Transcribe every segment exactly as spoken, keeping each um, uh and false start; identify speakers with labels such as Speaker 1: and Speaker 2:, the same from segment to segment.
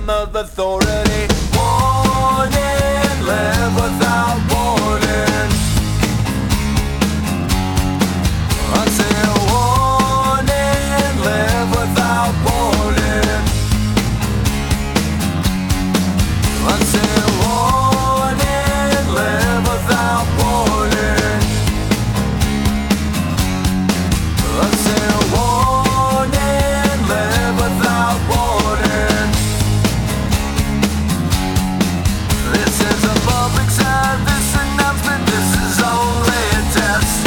Speaker 1: name of authority. Warning, live without warning. I say warning, live without warning. I say warning, live without warning. I say warning, live without warning. This is a public service announcement. This is only a test.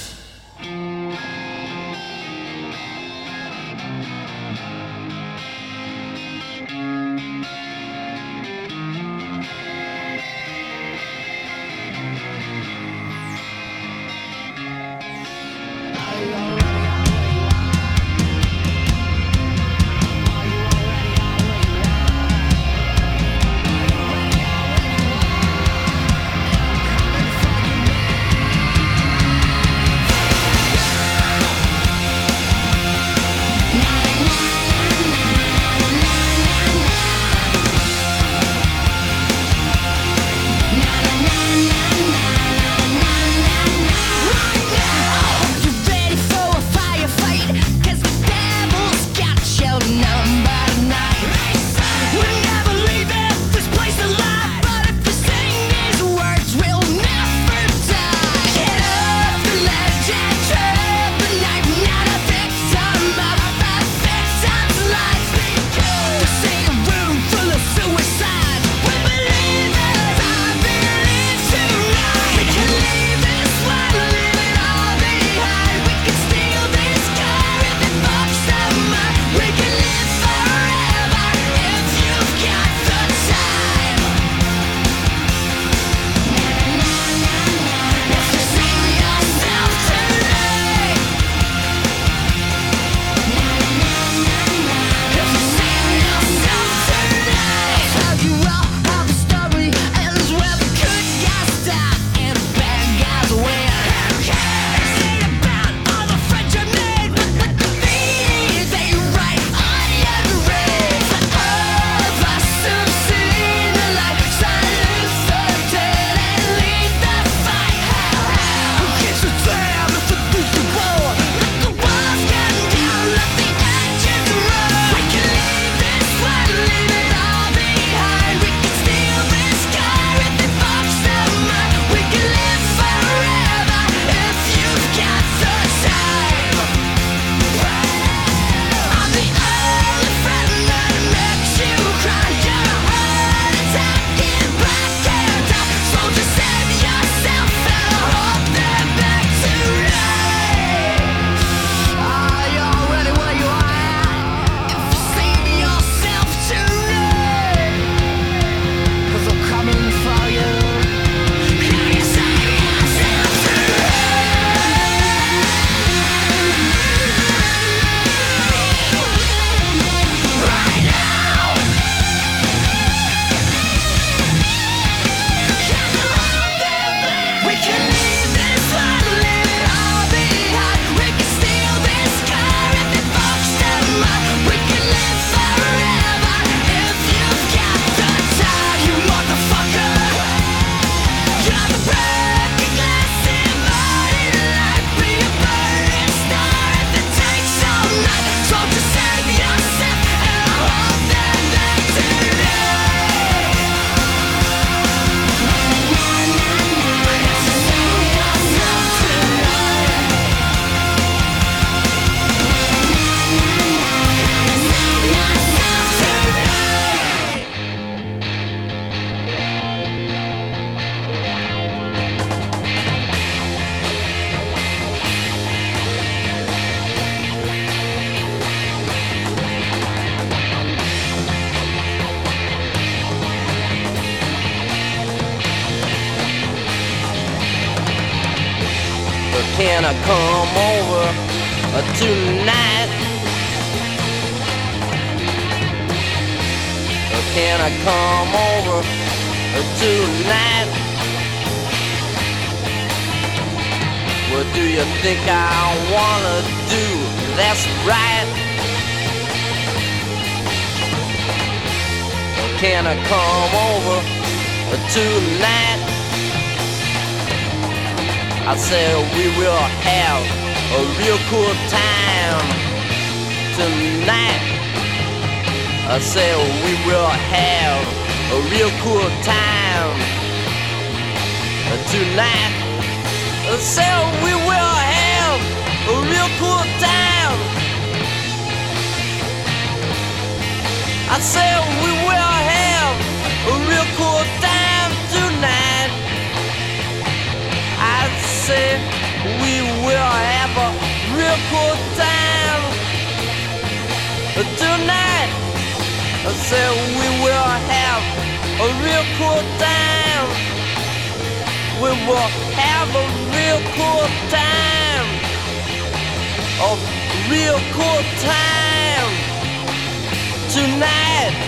Speaker 2: Can I come over uh, tonight? Uh, Can I come over uh, tonight? What do you think I wanna do? That's right. can I come over tonight? I said we will have a real cool time tonight. I said we will have a real cool time tonight. I said we will have a real cool time. I said we will have a real cool time tonight. I said we will have a real cool time tonight. I said we will have a real cool time. We will have a real cool time. A real cool time tonight.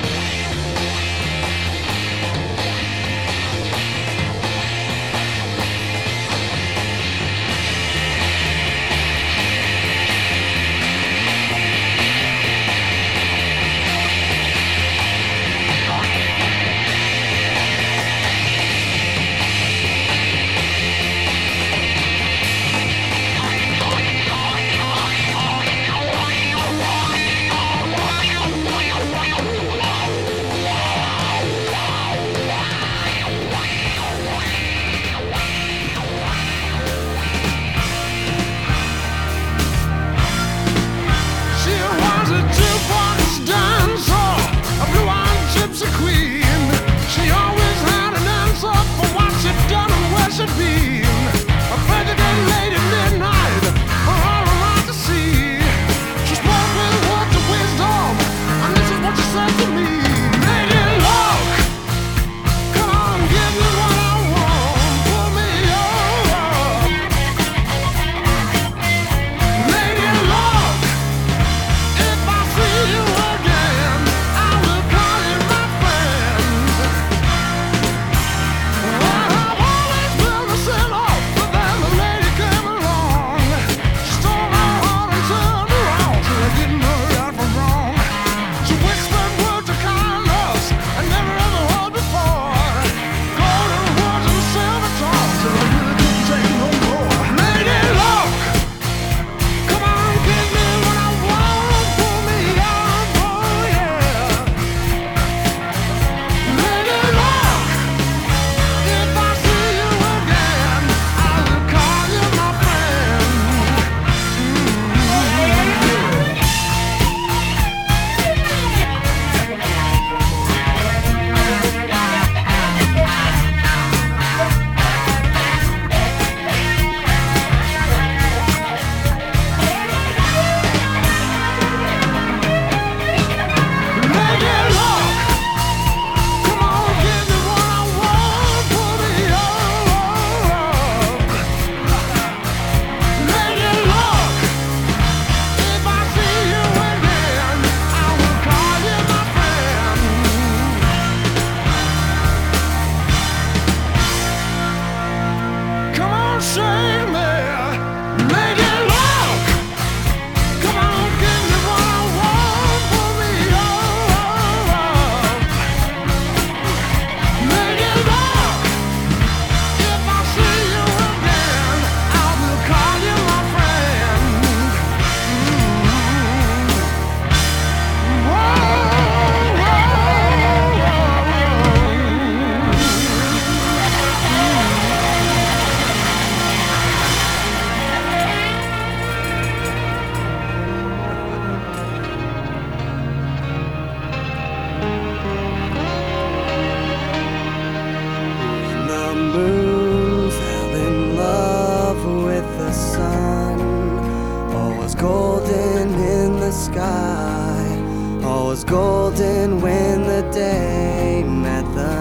Speaker 3: golden when the day met the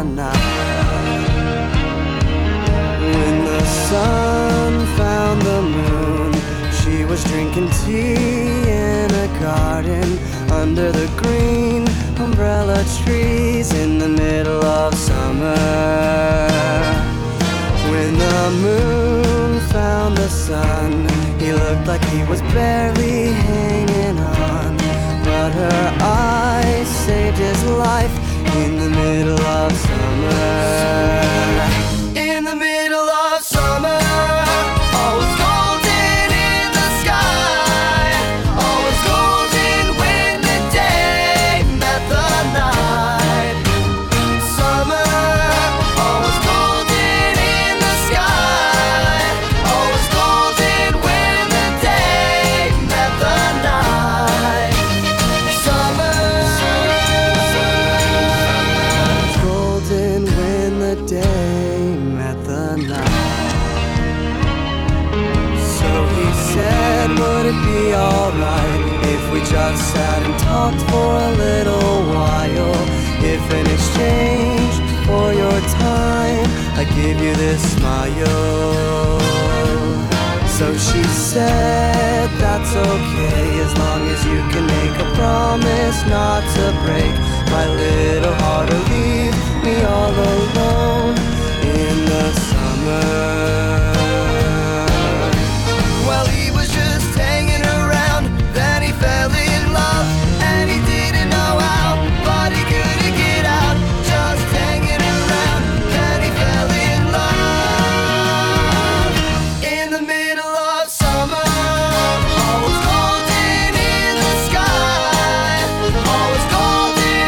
Speaker 3: night. When the sun found the moon, she was drinking tea in a garden under the green umbrella trees in the middle of summer. When the moon found the sun, he looked like he was barely hanging on, but her eyes saved his life. in the middle of summer. In the middle of summer, all was golden in the sky. All was golden when the day met the night. Summer, all was golden in the sky. All was golden when the day met the night. Summer, golden when the day met the night. So he said, would it be alright if we just sat and talked for a little while? If in exchange for your time, I give you this smile. So she said, that's okay, as long as you can make a promise not to break my little heart or leave me all alone in the summer. Well, he was just hanging around, then he fell in love, and he didn't know how, but he couldn't get out. Just hanging around, then he fell in love. In the middle of summer, all was golden in the sky. All was golden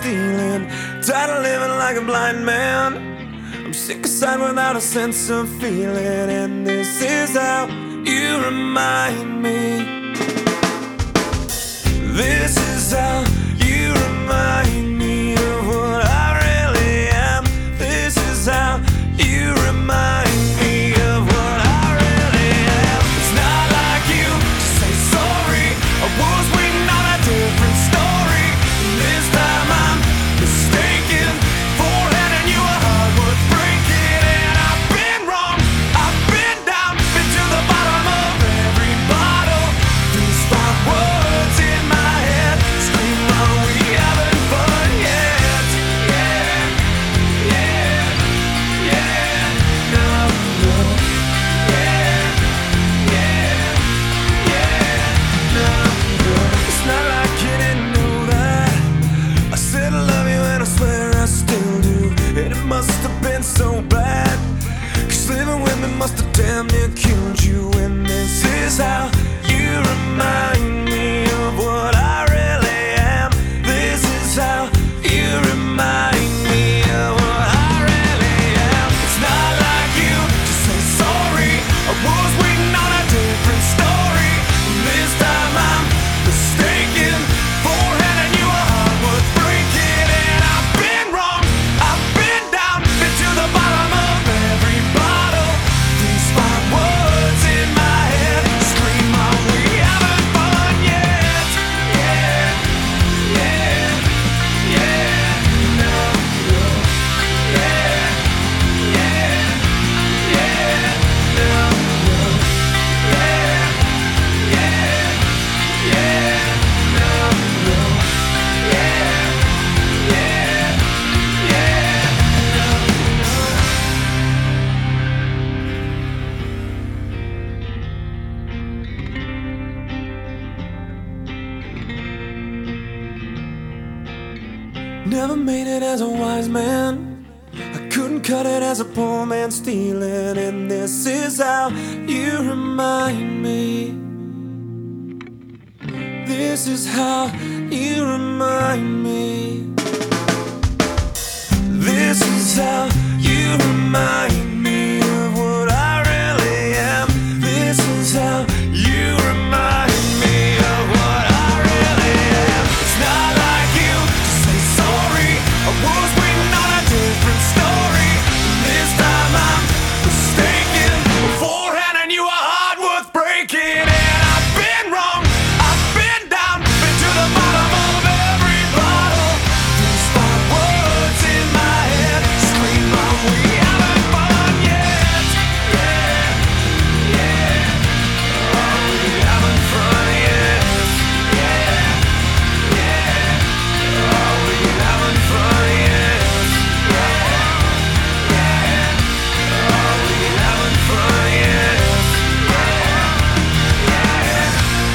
Speaker 4: stealing, tired of living like a blind man. I'm sick aside without a sense of feeling, and this is how you remind me. This is how you remind me of what I really am. This is how you remind me of what I really am. It's not like you to say sorry. I was waiting on a different story. This time I'm mistaken for handing you a heart worth breaking. And I've been wrong, I've been down, been to the bottom of every bottle. These five words in my head scream, are we having fun yet? Yeah, yeah, yeah, no, no. Yeah, yeah, yeah, no, no. It's not like you didn't know that I said I love you and I swear I still do. And it must have been so bad, 'cause living with me must have damn near killed you. And this is how you remind me of what I really am. This is how you remind me of what I really am. It's not like you to say sorry. I was waiting on a different story. This time I'm mistaken for handing you a heart worth breaking. And I've been wrong, I've been down, been to the bottom of every bottle. These five words in my head scream, are we having fun yet? Yeah, yeah, yeah, no, no. Yeah, yeah, yeah, no, no. Yeah, yeah, yeah, no, no. Yeah, yeah, yeah, Never made it as a wise man. I couldn't cut it as a poor man stealing. And this is how you remind me. This is how you remind me. This is how you remind me of what I really am. This is how you remind me of what I really am. It's not like you to say sorry. I was waiting on a different story. This time I'm mistaken for handing you a heart worth breaking. And I've been wrong, I've been down, been to the bottom of every bottle. These five words in my head scream, are we having fun yet? Yeah, yeah. Are we having fun yet? Yeah, yeah. Are we having fun yet? Yeah, yeah. Are we having fun yet? Yeah, yeah.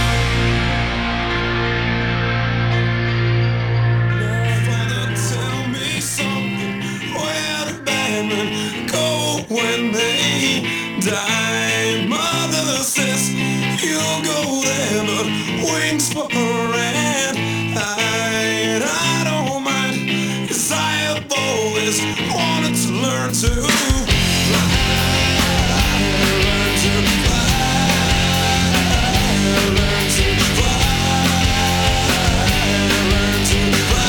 Speaker 4: Father, tell me something. Where do bad men go when they die? Mother says you'll go there, but wings for her and I, and I don't mind, 'cause I have always wanted to learn to fly, learn to fly, learn to fly, learn to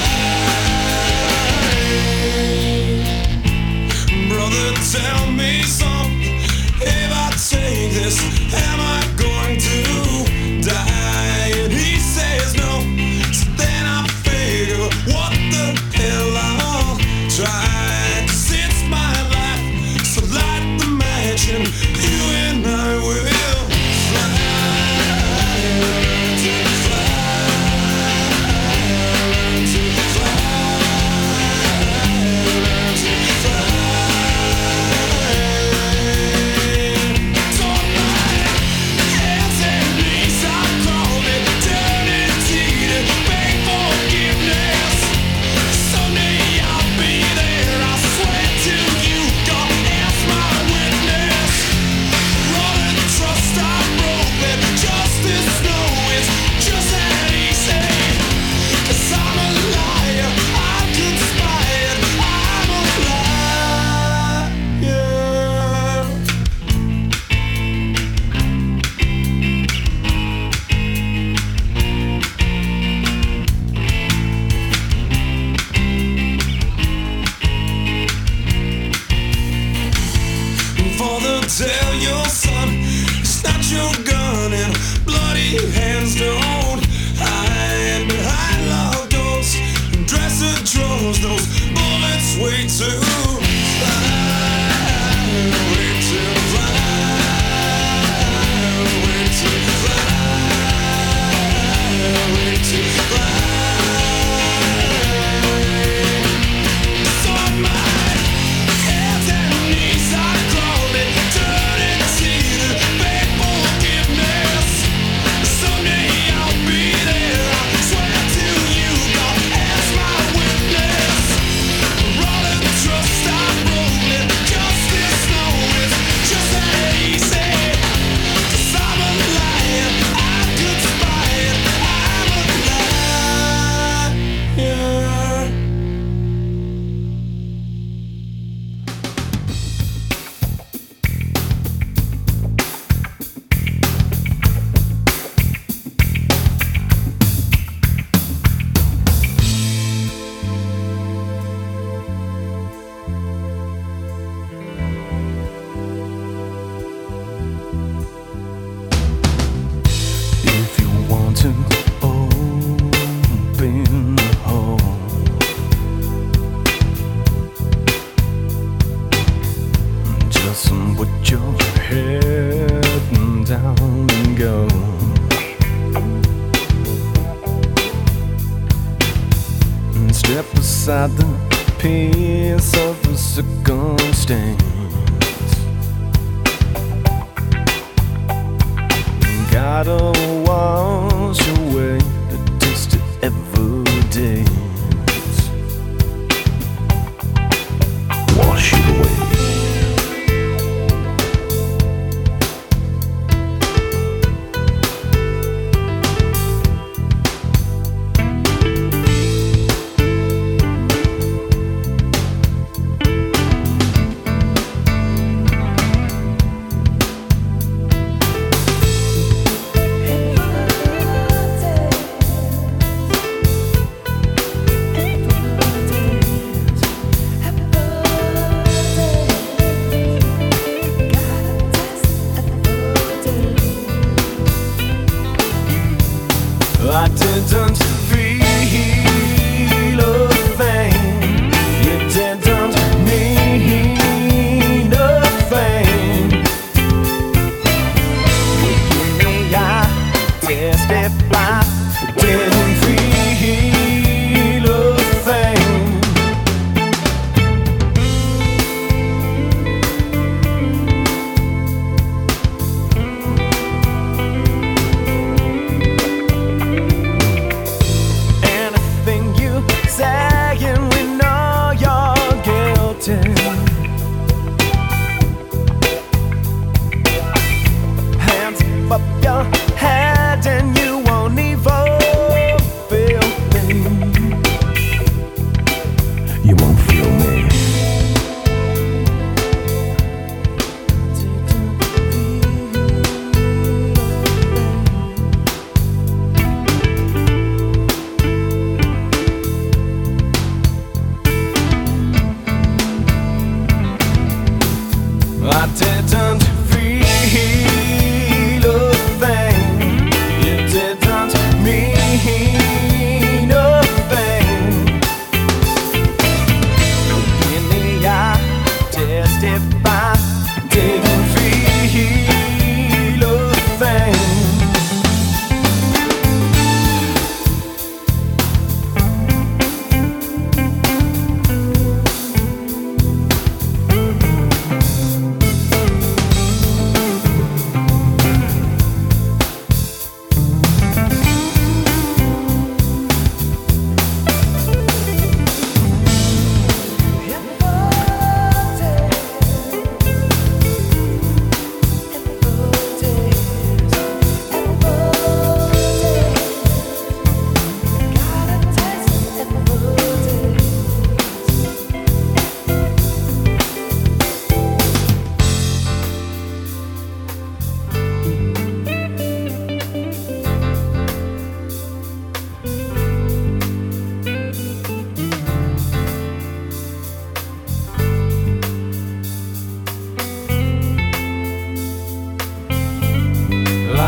Speaker 4: fly. Brother, tell me something. If I take this, am I going to die? And he said, tell your son, snatch your gun and bloody hands don't hide behind locked doors and dresser drawers. Those bullets way too fly, way too fly, way too fly, way too fly.
Speaker 5: Beside the piece of a circumstance, gotta wash away the dust of evidence. Wash it away. I didn't feel a thing. You didn't mean a thing. Me, I testify. Didn't feel a thing. Saying we know you're guilty. Hands up your head and you won't even feel me. You won't feel me. I didn't feel a thing. You didn't mean a thing. In the eye, testify. Didn't feel a thing.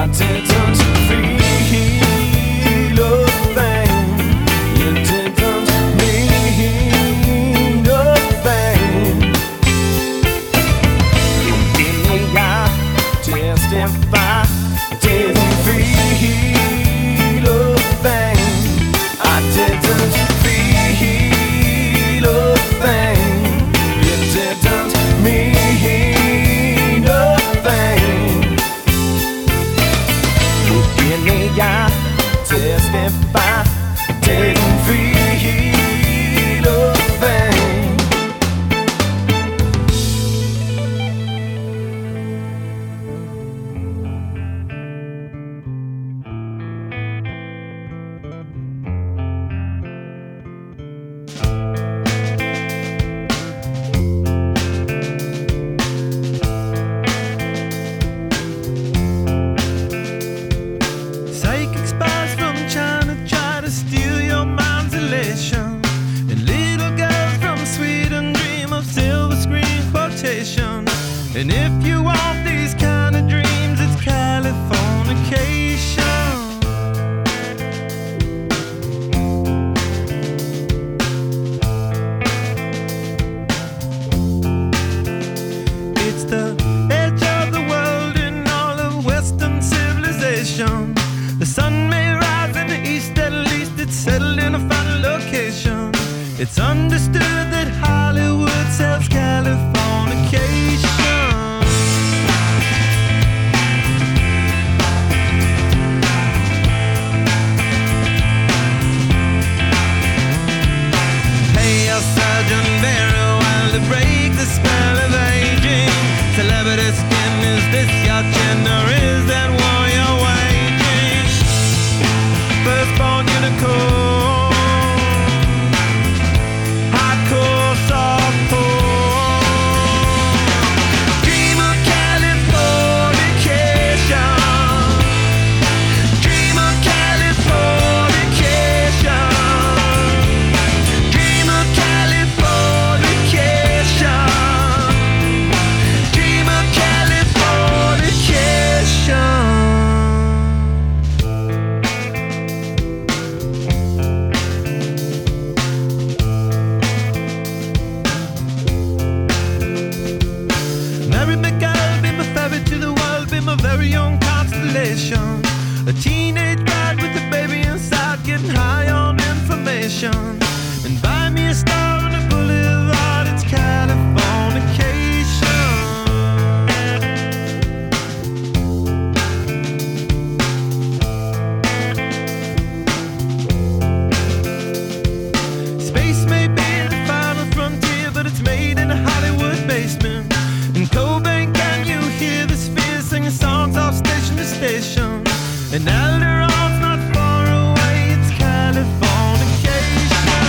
Speaker 5: I didn't feel a thing. You didn't mean a thing. Look in the eye, testify. Didn't feel a thing. I didn't feel a thing. You didn't mean a thing. Look in the eye, testify. Didn't feel a thing.
Speaker 4: Psychic spies from China try to steal your mind's elation. And little girls from Sweden dream of silver screen quotation. And if you want these kind of dreams, it's Californication. It's the edge of the world in all of Western civilization. The sun may rise in the east, at least it's settled in a final location. It's understood that Hollywood sells Californication. Pay your surgeon very well to break the spell of aging. Celebrity skin, is this your chin or is that war you're waging? Firstborn unicorn, hardcore softcore. Dream of Californication. Dream of Californication. Dream of Californication. Dream of Californication. Mary McGill, be my ferry to the world, be my very own constellation. A teenage bride with a baby inside, getting high on information. And buy me a star on the boulevard, it's Californication. Space may be the final frontier, but it's made in a Hollywood basement. In Cobain, can you hear the spheres singing songs off station to station? And Alderon's not far away, it's Californication.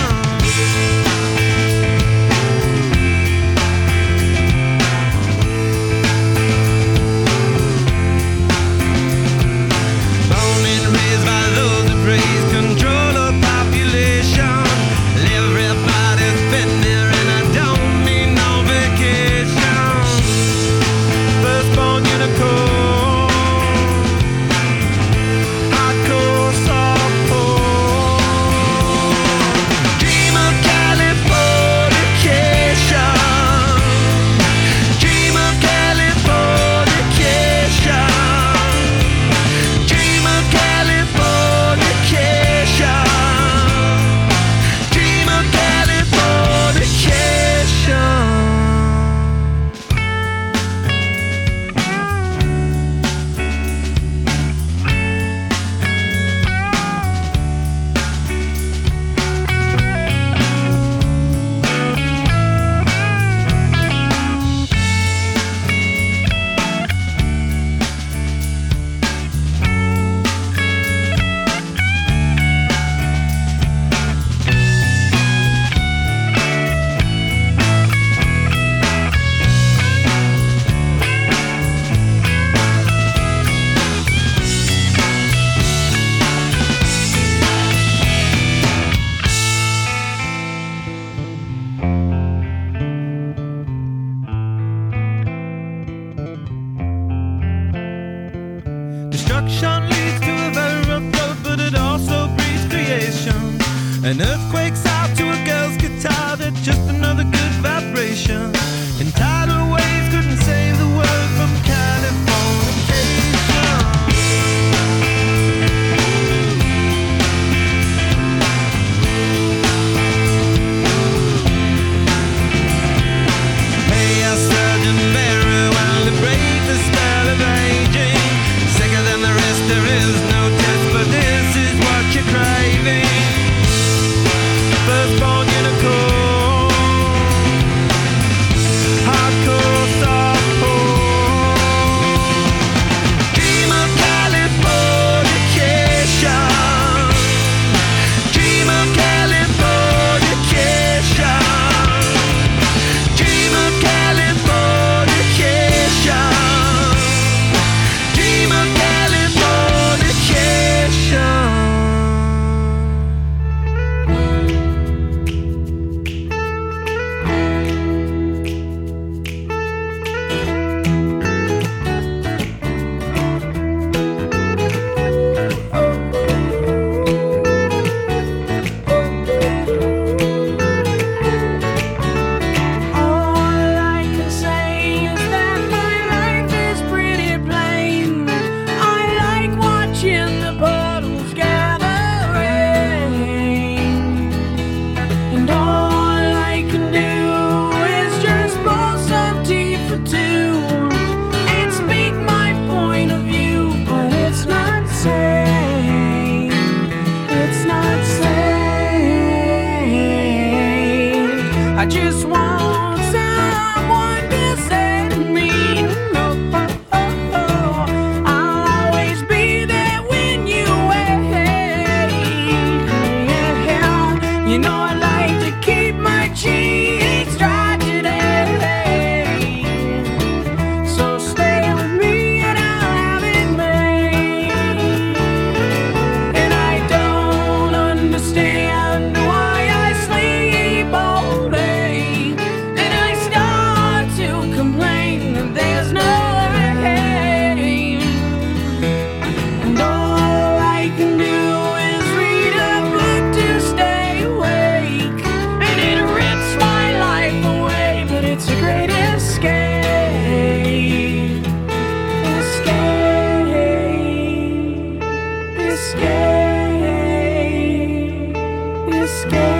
Speaker 4: destruction leads to a very rough road, but it also breeds creation. An earthquake's out to a girl's guitar, that's just another good vibration. And tidal waves couldn't save the world from Californication. Hey, I Sergeant Barrow, while to break the spell of aging. Sicker than the rest, there is no test, but this is what you're craving. Firstborn unicorn, hardcore softcore. Dream of Californication. Dream of Californication. Dream of Californication. Dream of Californication.
Speaker 6: All I can say is that my life is pretty plain. I like watching the puddles gathering, and all I can do is just pour some tea for two and speak my point of view. But it's not sane. It's not sane. I just want someone to set me. No, oh, oh, oh. I'll always be there when you wait. Yeah, you know I like to keep my cheeks dry today. So stay with me and I'll have it made. And I don't understand why I sleep all day. And I start to complain that there's no rain. And all I can do is read a book to stay awake. And it rips my life away, but it's a great escape. Escape. Escape. Escape.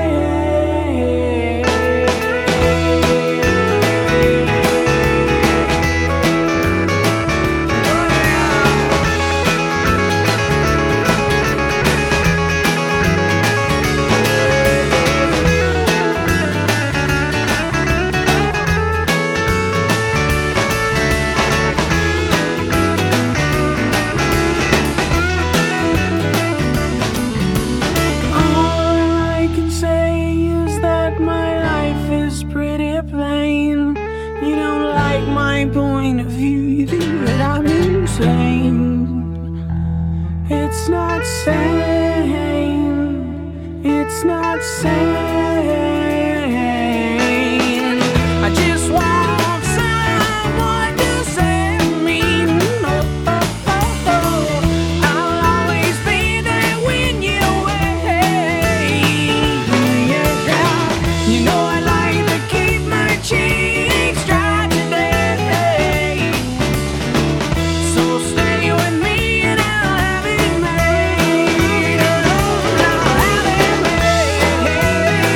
Speaker 6: All I can say is that my life is pretty plain. You don't like my point of view, you think that I'm insane. It's not sane. It's not sane. I just want someone to set me. Oh, oh, oh, oh. I'll always be there when you wait. Yeah, you know I like to keep my cheeks dry today. So stay with me and I'll have it made. I'll have it made.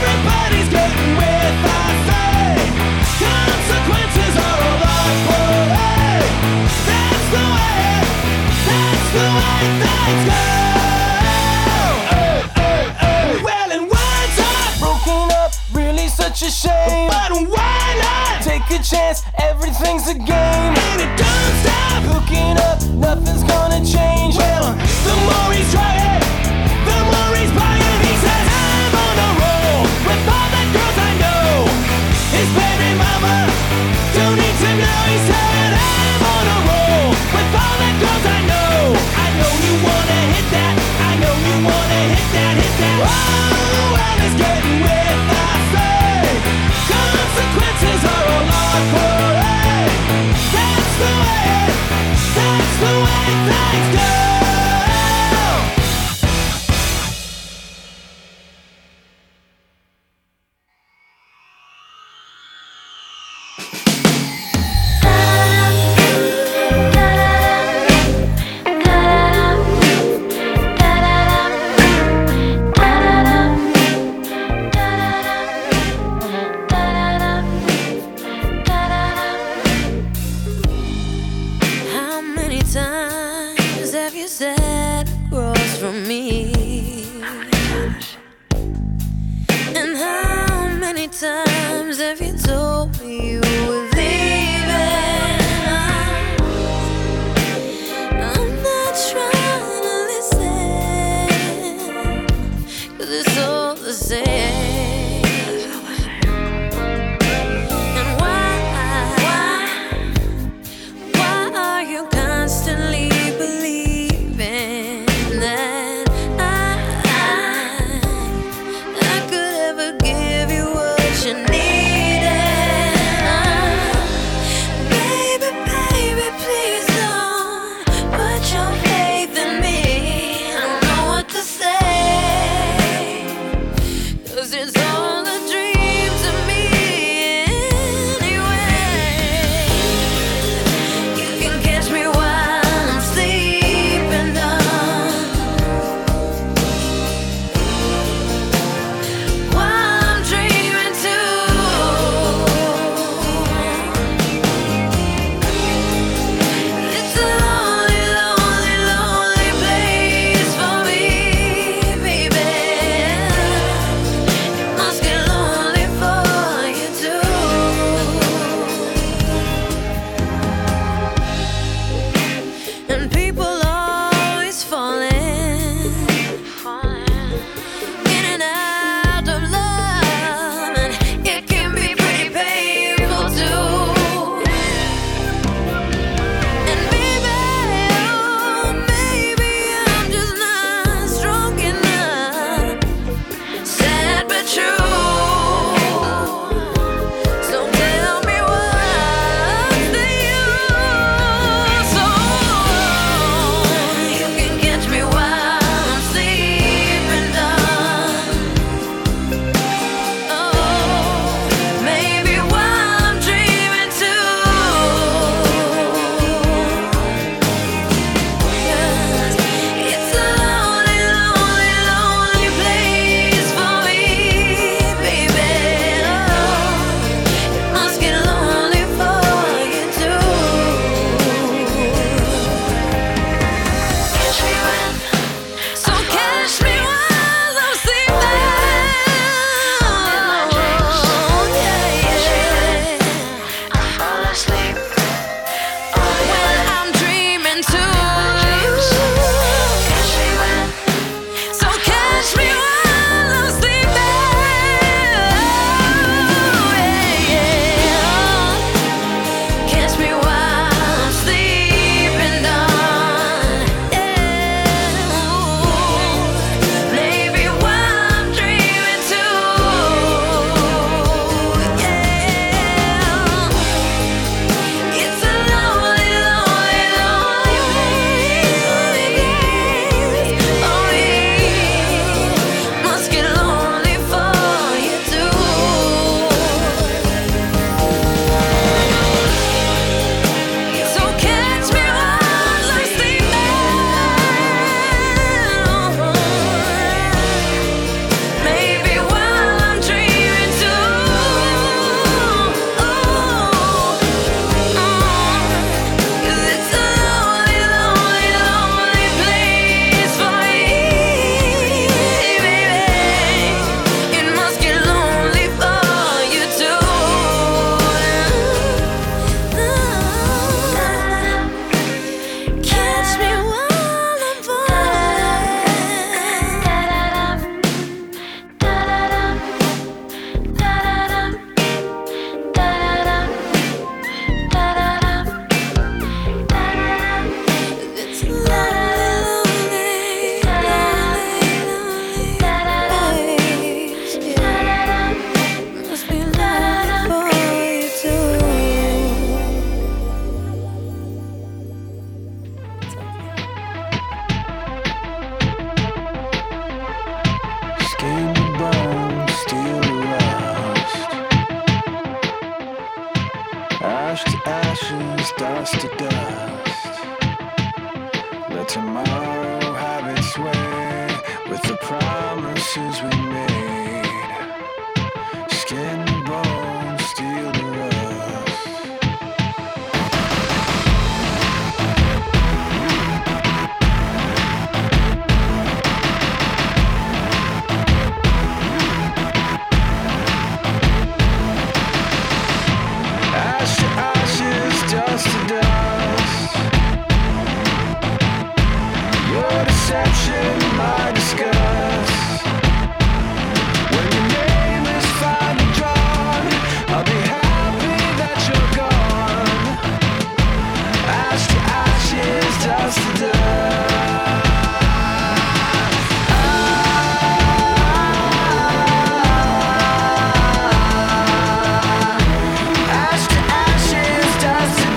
Speaker 5: Everybody's getting with I say. Consequences are all I play. That's the way, that's the way things go. Hey, hey, hey. Well, and one's heart broken up, really such a shame. But why not take a chance? Everything's a game, and it don't stop. Hooking up, nothing's gonna change. Well, the more he's trying, the more he's buying. He says I'm on a roll with all the girls I know. His baby mama don't need to know. He said I'm on a roll with all the girls I know. I know you wanna hit that. I know you wanna hit that, hit that. Oh, well, it's getting with I say. Consequences are all on parade. That's the way, that's the way things go.
Speaker 7: How many times have you said across from me? And how many times have you told me you were leaving? I'm not trying to listen, 'cause it's all the same. And why, why, why are you constantly believing that I, I could ever give you what you needed? Baby, baby, please don't put your faith in me. I don't know what to say, 'cause
Speaker 4: tomorrow have its way with the promises we made. Skin and bone, steel to rust. Ash to ashes, dust to dust. Your deception, my disgust. When your name is finally drawn, I'll be happy that you're gone. Ash to ashes, dust to dust. Ash to ashes, dust to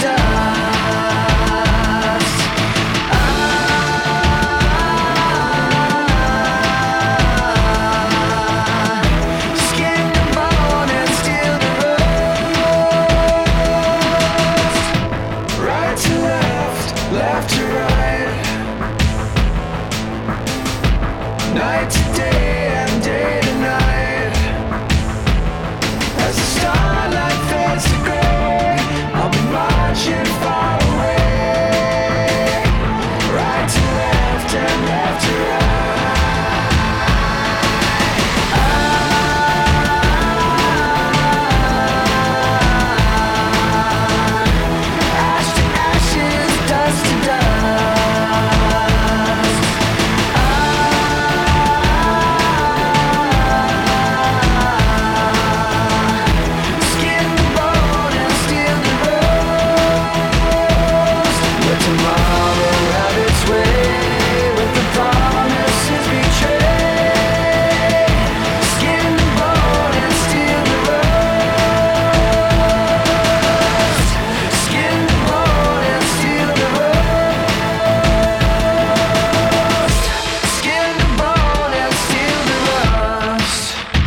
Speaker 4: dust. Skin to bone and steel to rust. Right to left, left to right. Night to day and day to night. As the starlight fades to gray, I'll be marching far away. Right to left and left to right. Ash to ashes, dust to dust. Skin to bone and steel to rust. Let tomorrow have its way with the promises betrayed. Skin to bone and steel to rust. Skin to bone and steel to rust. Skin to bone and steel to rust.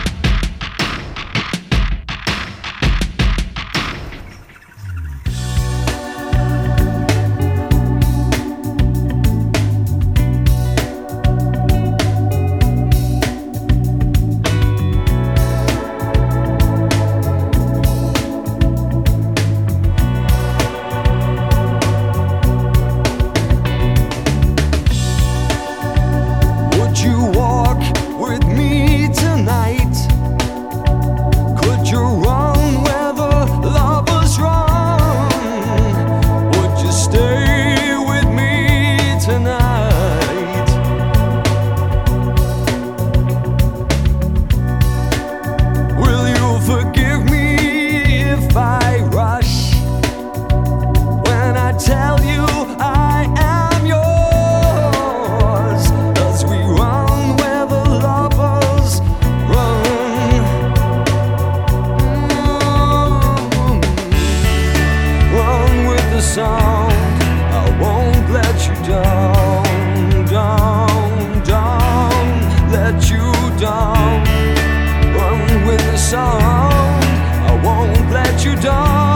Speaker 4: Would you walk with me tonight? Could you run where the lovers run? Would you stay with me tonight? Will you forgive me if I rush when I tell you I am yours? As we run where the lovers run. Mm. Run with the sound, I won't let you down, down, down, let you down. Run with the sound, I won't let you down.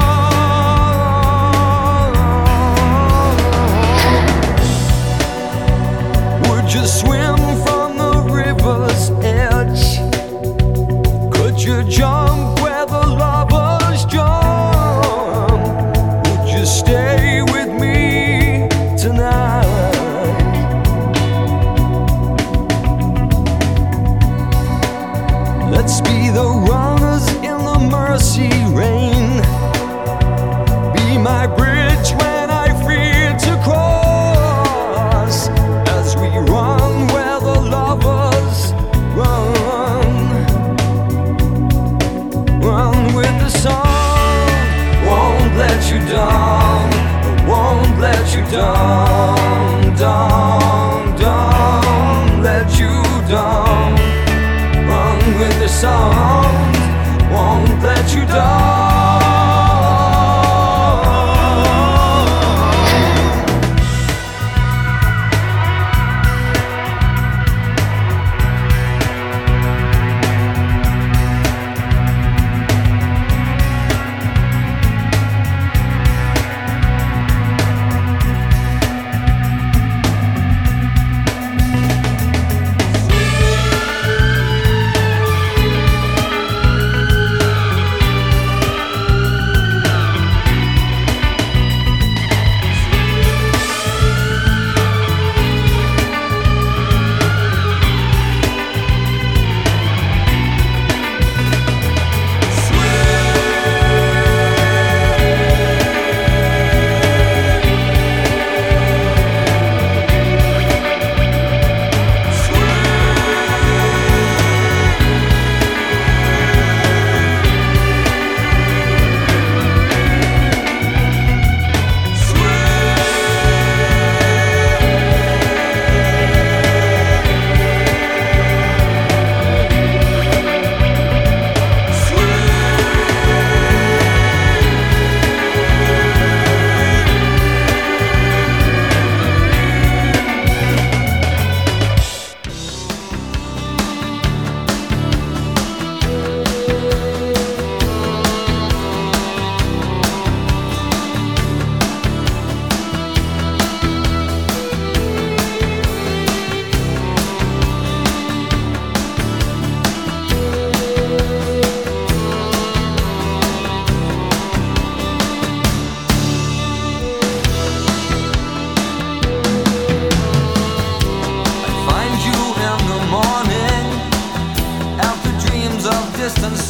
Speaker 4: Would you swim from the river's edge? Could you jump where the lovers jump? Would you stay with me tonight? Let's be the runners in the mercy rain. Be my bridge when I fear to cross. As we run where the lovers run. Run with the song. Won't let you down. Won't let you down. Down, down. Let you down. Run with the sound, won't let you down.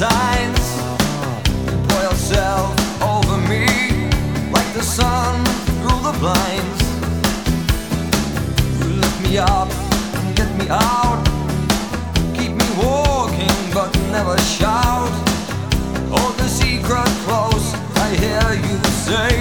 Speaker 1: signs. Pour yourself over me like the sun through the blinds. You lift me up and get me out, keep me walking but never shout. Hold the secret close, I hear you say.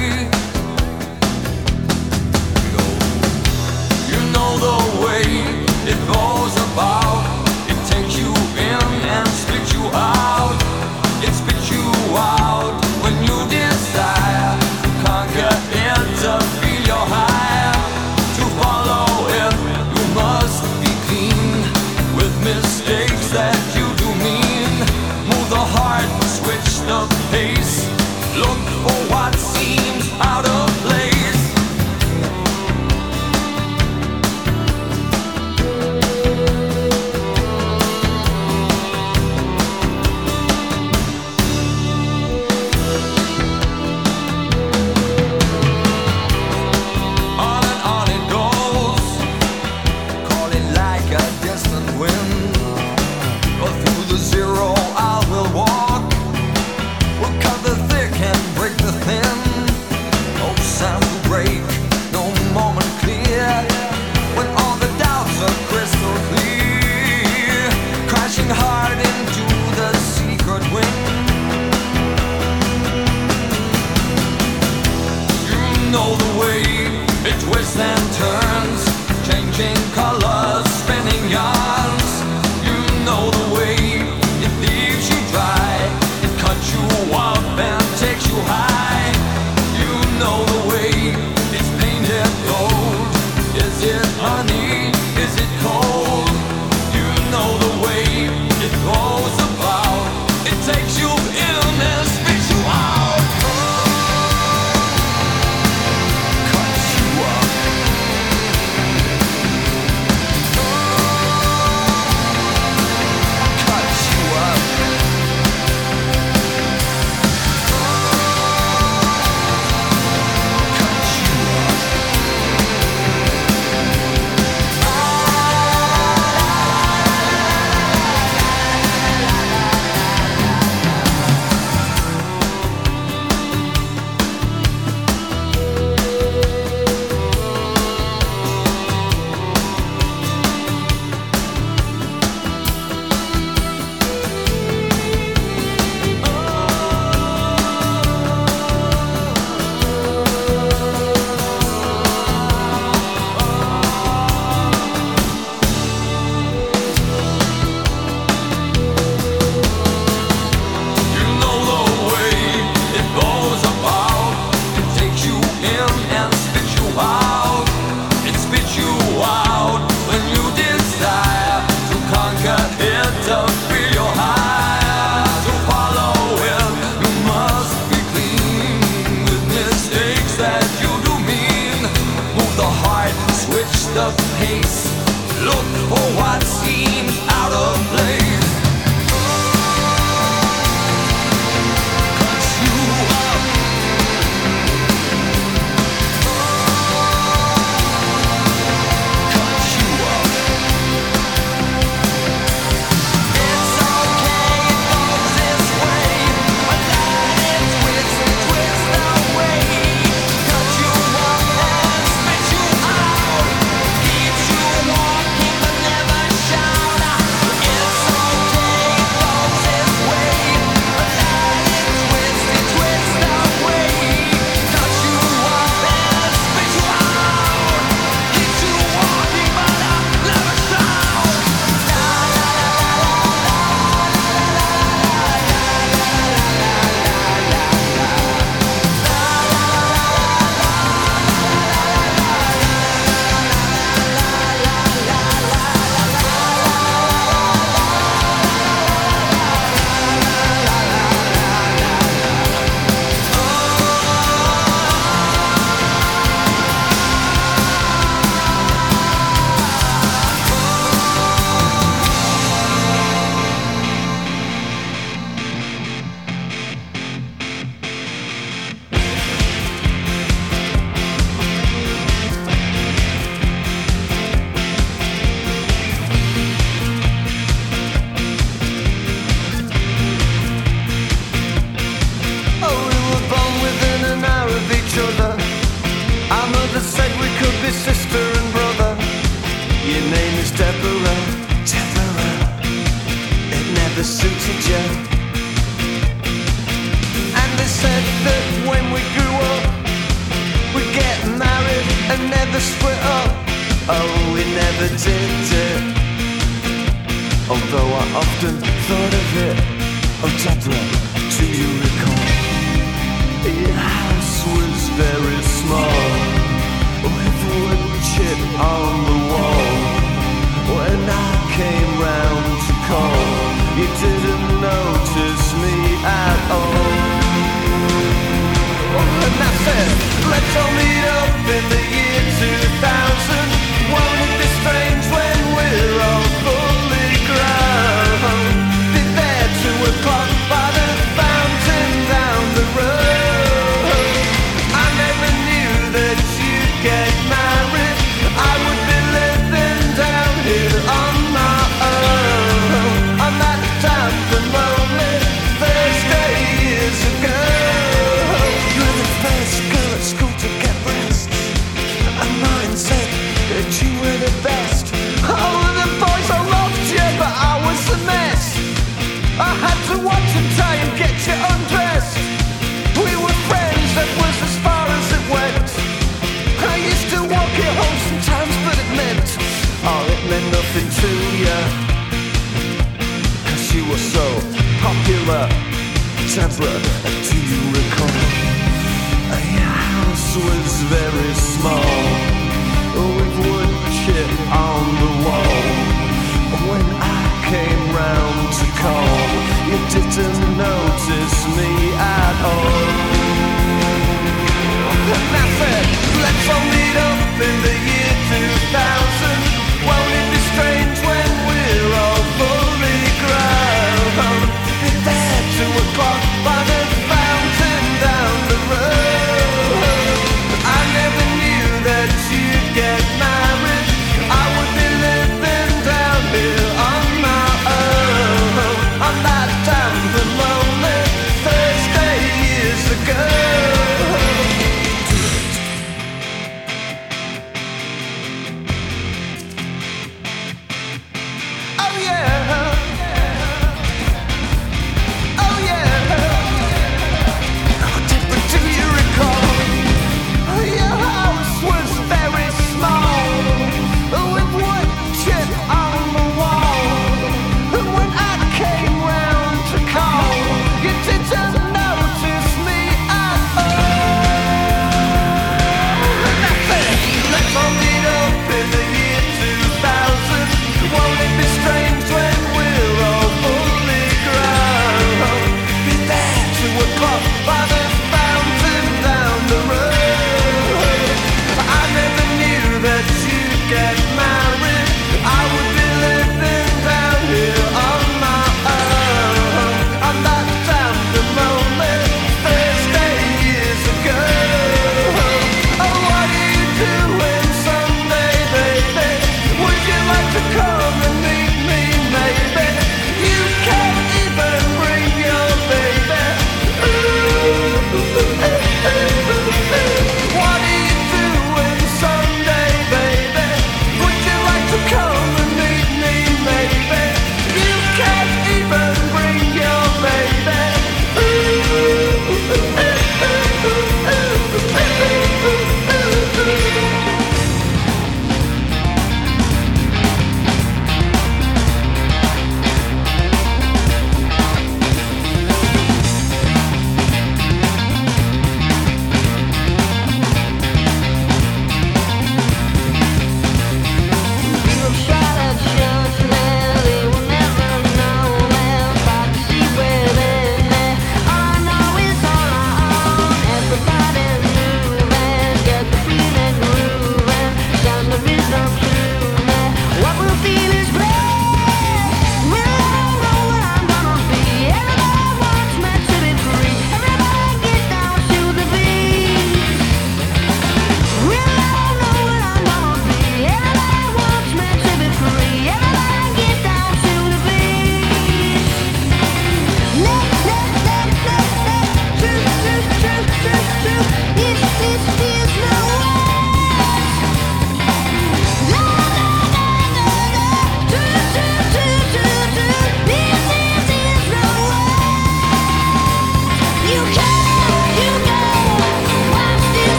Speaker 1: Yo, you know the way it goes about. It takes you in and spits you out. It spits you out when you desire to conquer it, to feel your high. To follow it, you must be clean with mistakes that you do mean. Move the heart, switch the pace. Look for what seems out of place. On and on it goes, calling like a distant wind. But through the zero I will walk. We'll cut the thick and break the thin. No sound to break, no moment clear. When all the doubts are crystal clear, crashing hard into the secret wind. You know the way it twists and turns, changing colors, spinning yarns. You know the way it leaves you dry, it cuts you up and takes you high. You know the way it's painted gold. Is it honey? Is it cold? You know the way it goes about. It takes you in and spits you out. Cuts you up. Cuts you up. Cuts you up. You know the way it goes about. It takes you in and spits you out. It spits you out when you desire to conquer it, to feel your high. To follow it, you must be clean with mistakes that you do mean. Move the heart, switch the pace. Look for what seems out of place. Cuts you up. Cuts you up. It's okay, it goes this way. A line it twists, twists away. Cuts you up and spits you out. Keeps you walking but never shout. It's
Speaker 3: Your name is Deborah, Deborah. It never suited you. And they said that when we grew up, we'd get married and never split up. Oh, we never did it. Although I often thought of it. Oh, Deborah, do you recall? Your house was very small, with wood chip on the wall. When I came round to call, you didn't notice me at all. And I said, let's all meet up in the year two thousand. Won't it be strange when we're all fully grown? Be there two o'clock by the fountain down the road. I never knew that you'd get married. I would be living down here on my own, on that damp and lonely Thursday years ago. You were the first girl at school to get breasts, and mine said that you were the best. Oh, the boys all loved you, but I was a mess. I had to watch and try and get you undressed. We were friends, that was as far as it went. I used to walk you home sometimes, but it meant, oh, it meant nothing to you, 'cause you were so popular. Deborah, do you recall? Your house was very small, with